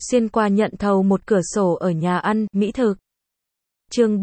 xuyên qua nhận thầu một cửa sổ ở nhà ăn, mỹ thực. Chương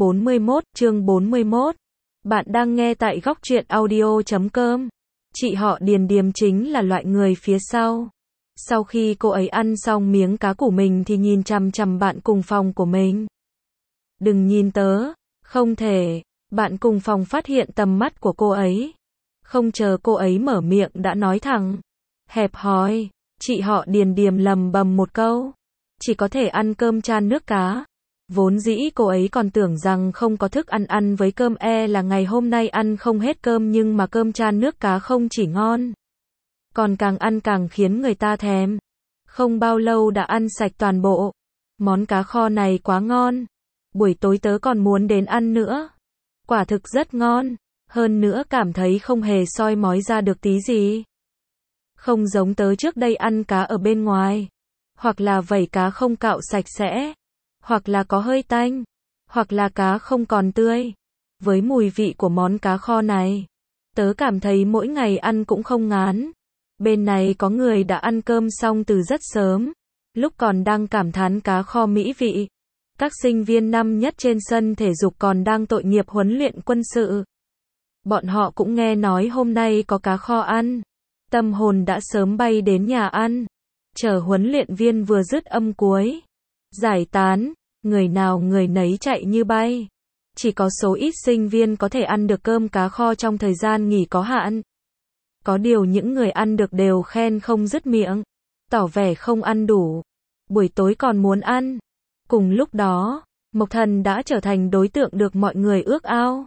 41. Bạn đang nghe tại góc truyện audio.com. Chị họ Điền Điềm chính là loại người phía sau. Sau khi cô ấy ăn xong miếng cá của mình thì nhìn chằm chằm bạn cùng phòng của mình. Đừng nhìn tớ, không thể. Bạn cùng phòng phát hiện tầm mắt của cô ấy. Không chờ cô ấy mở miệng đã nói thẳng. Hẹp hòi, chị họ Điền Điềm lầm bầm một câu. Chỉ có thể ăn cơm chan nước cá. Vốn dĩ cô ấy còn tưởng rằng không có thức ăn với cơm là ngày hôm nay ăn không hết cơm, nhưng mà cơm chan nước cá không chỉ ngon, còn càng ăn càng khiến người ta thèm. Không bao lâu đã ăn sạch toàn bộ. Món cá kho này quá ngon. Buổi tối tớ còn muốn đến ăn nữa. Quả thực rất ngon. Hơn nữa cảm thấy không hề soi mói ra được tí gì. Không giống tớ trước đây ăn cá ở bên ngoài. Hoặc là vảy cá không cạo sạch sẽ. Hoặc là có hơi tanh. Hoặc là cá không còn tươi. Với mùi vị của món cá kho này, tớ cảm thấy mỗi ngày ăn cũng không ngán. Bên này có người đã ăn cơm xong từ rất sớm. Lúc còn đang cảm thán cá kho mỹ vị, các sinh viên năm nhất trên sân thể dục còn đang tội nghiệp huấn luyện quân sự. Bọn họ cũng nghe nói hôm nay có cá kho ăn. Tâm hồn đã sớm bay đến nhà ăn. Chờ huấn luyện viên vừa dứt âm cuối. Giải tán, người nào người nấy chạy như bay. Chỉ có số ít sinh viên có thể ăn được cơm cá kho trong thời gian nghỉ có hạn. Có điều những người ăn được đều khen không dứt miệng, tỏ vẻ không ăn đủ. Buổi tối còn muốn ăn. Cùng lúc đó, Mộc Thần đã trở thành đối tượng được mọi người ước ao.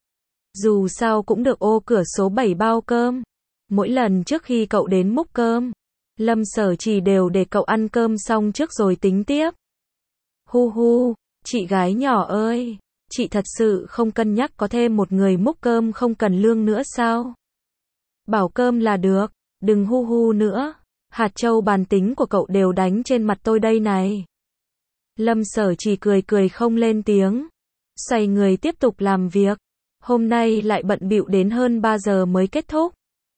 Dù sao cũng được ô cửa số 7 bao cơm. Mỗi lần trước khi cậu đến múc cơm, Lâm Sở Trì đều để cậu ăn cơm xong trước rồi tính tiếp. Hu hu, chị gái nhỏ ơi, chị thật sự không cân nhắc có thêm một người múc cơm không cần lương nữa sao? Bảo cơm là được, đừng hu hu nữa. Hạt châu bàn tính của cậu đều đánh trên mặt tôi đây này. Lâm Sở Trì cười không lên tiếng. Xoay người tiếp tục làm việc. Hôm nay lại bận bịu đến hơn 3 giờ mới kết thúc.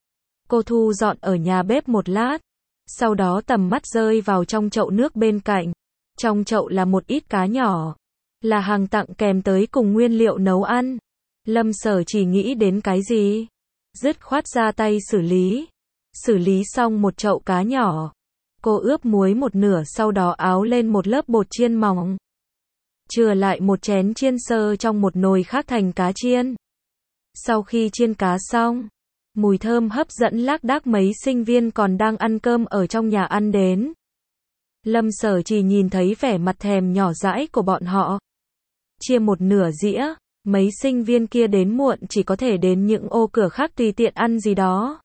Cô thu dọn ở nhà bếp một lát. Sau đó tầm mắt rơi vào trong chậu nước bên cạnh. Trong chậu là một ít cá nhỏ. Là hàng tặng kèm tới cùng nguyên liệu nấu ăn. Lâm Sở Trì nghĩ đến cái gì? Dứt khoát ra tay xử lý. Xử lý xong một chậu cá nhỏ. Cô ướp muối một nửa, sau đó áo lên một lớp bột chiên mỏng. Chừa lại một chén chiên sơ trong một nồi khác thành cá chiên. Sau khi chiên cá xong, mùi thơm hấp dẫn lác đác mấy sinh viên còn đang ăn cơm ở trong nhà ăn đến. Lâm Sở Trì nhìn thấy vẻ mặt thèm nhỏ dãi của bọn họ. Chia một nửa dĩa, mấy sinh viên kia đến muộn chỉ có thể đến những ô cửa khác tùy tiện ăn gì đó.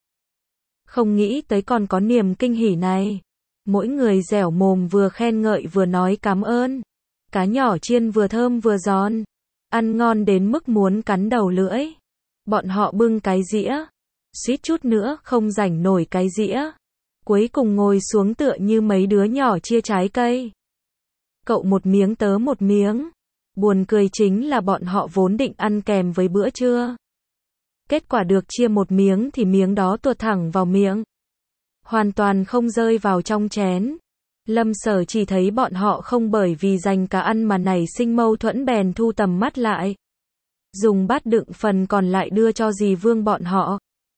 Không nghĩ tới còn có niềm kinh hỉ này. Mỗi người dẻo mồm vừa khen ngợi vừa nói cảm ơn. Cá nhỏ chiên vừa thơm vừa giòn. Ăn ngon đến mức muốn cắn đầu lưỡi. Bọn họ bưng cái dĩa. Suýt chút nữa không rảnh nổi cái dĩa. Cuối cùng ngồi xuống tựa như mấy đứa nhỏ chia trái cây. Cậu một miếng tớ một miếng. Buồn cười chính là bọn họ vốn định ăn kèm với bữa trưa. Kết quả được chia một miếng thì miếng đó tuột thẳng vào miệng. Hoàn toàn không rơi vào trong chén. Lâm Sở chỉ thấy bọn họ không bởi vì dành cả ăn mà nảy sinh mâu thuẫn bèn thu tầm mắt lại. Dùng bát đựng phần còn lại đưa cho dì Vương bọn họ.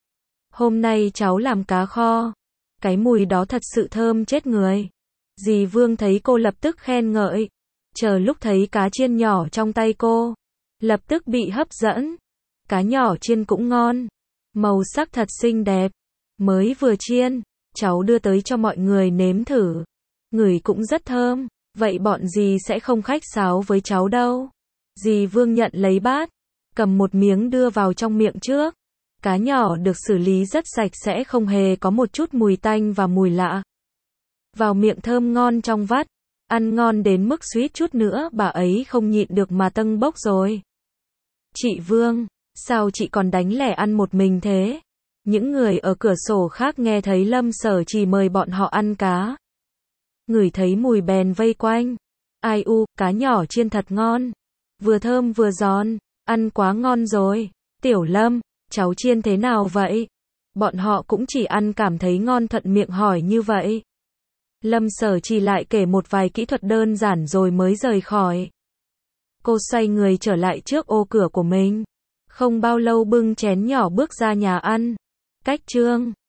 Hôm nay cháu làm cá kho. Cái mùi đó thật sự thơm chết người. Dì Vương thấy cô lập tức khen ngợi. Chờ lúc thấy cá chiên nhỏ trong tay cô, lập tức bị hấp dẫn. Cá nhỏ chiên cũng ngon. Màu sắc thật xinh đẹp. Mới vừa chiên, cháu đưa tới cho mọi người nếm thử. Ngửi cũng rất thơm. Vậy bọn dì sẽ không khách sáo với cháu đâu. Dì Vương nhận lấy bát, cầm một miếng đưa vào trong miệng trước. Cá nhỏ được xử lý rất sạch sẽ, không hề có một chút mùi tanh và mùi lạ. Vào miệng thơm ngon trong vắt. Ăn ngon đến mức suýt chút nữa bà ấy không nhịn được mà tâng bốc rồi. Chị Vương, sao chị còn đánh lẻ ăn một mình thế? Những người ở cửa sổ khác nghe thấy Lâm Sở Trì mời bọn họ ăn cá. Ngửi thấy mùi bèn vây quanh. Ai u, cá nhỏ chiên thật ngon. Vừa thơm vừa giòn, ăn quá ngon rồi. Tiểu Lâm, cháu chiên thế nào vậy? Bọn họ cũng chỉ ăn cảm thấy ngon thuận miệng hỏi như vậy. Lâm Sở chỉ lại kể một vài kỹ thuật đơn giản rồi mới rời khỏi. Cô xoay người trở lại trước ô cửa của mình. Không bao lâu bưng chén nhỏ bước ra nhà ăn. Cách Trương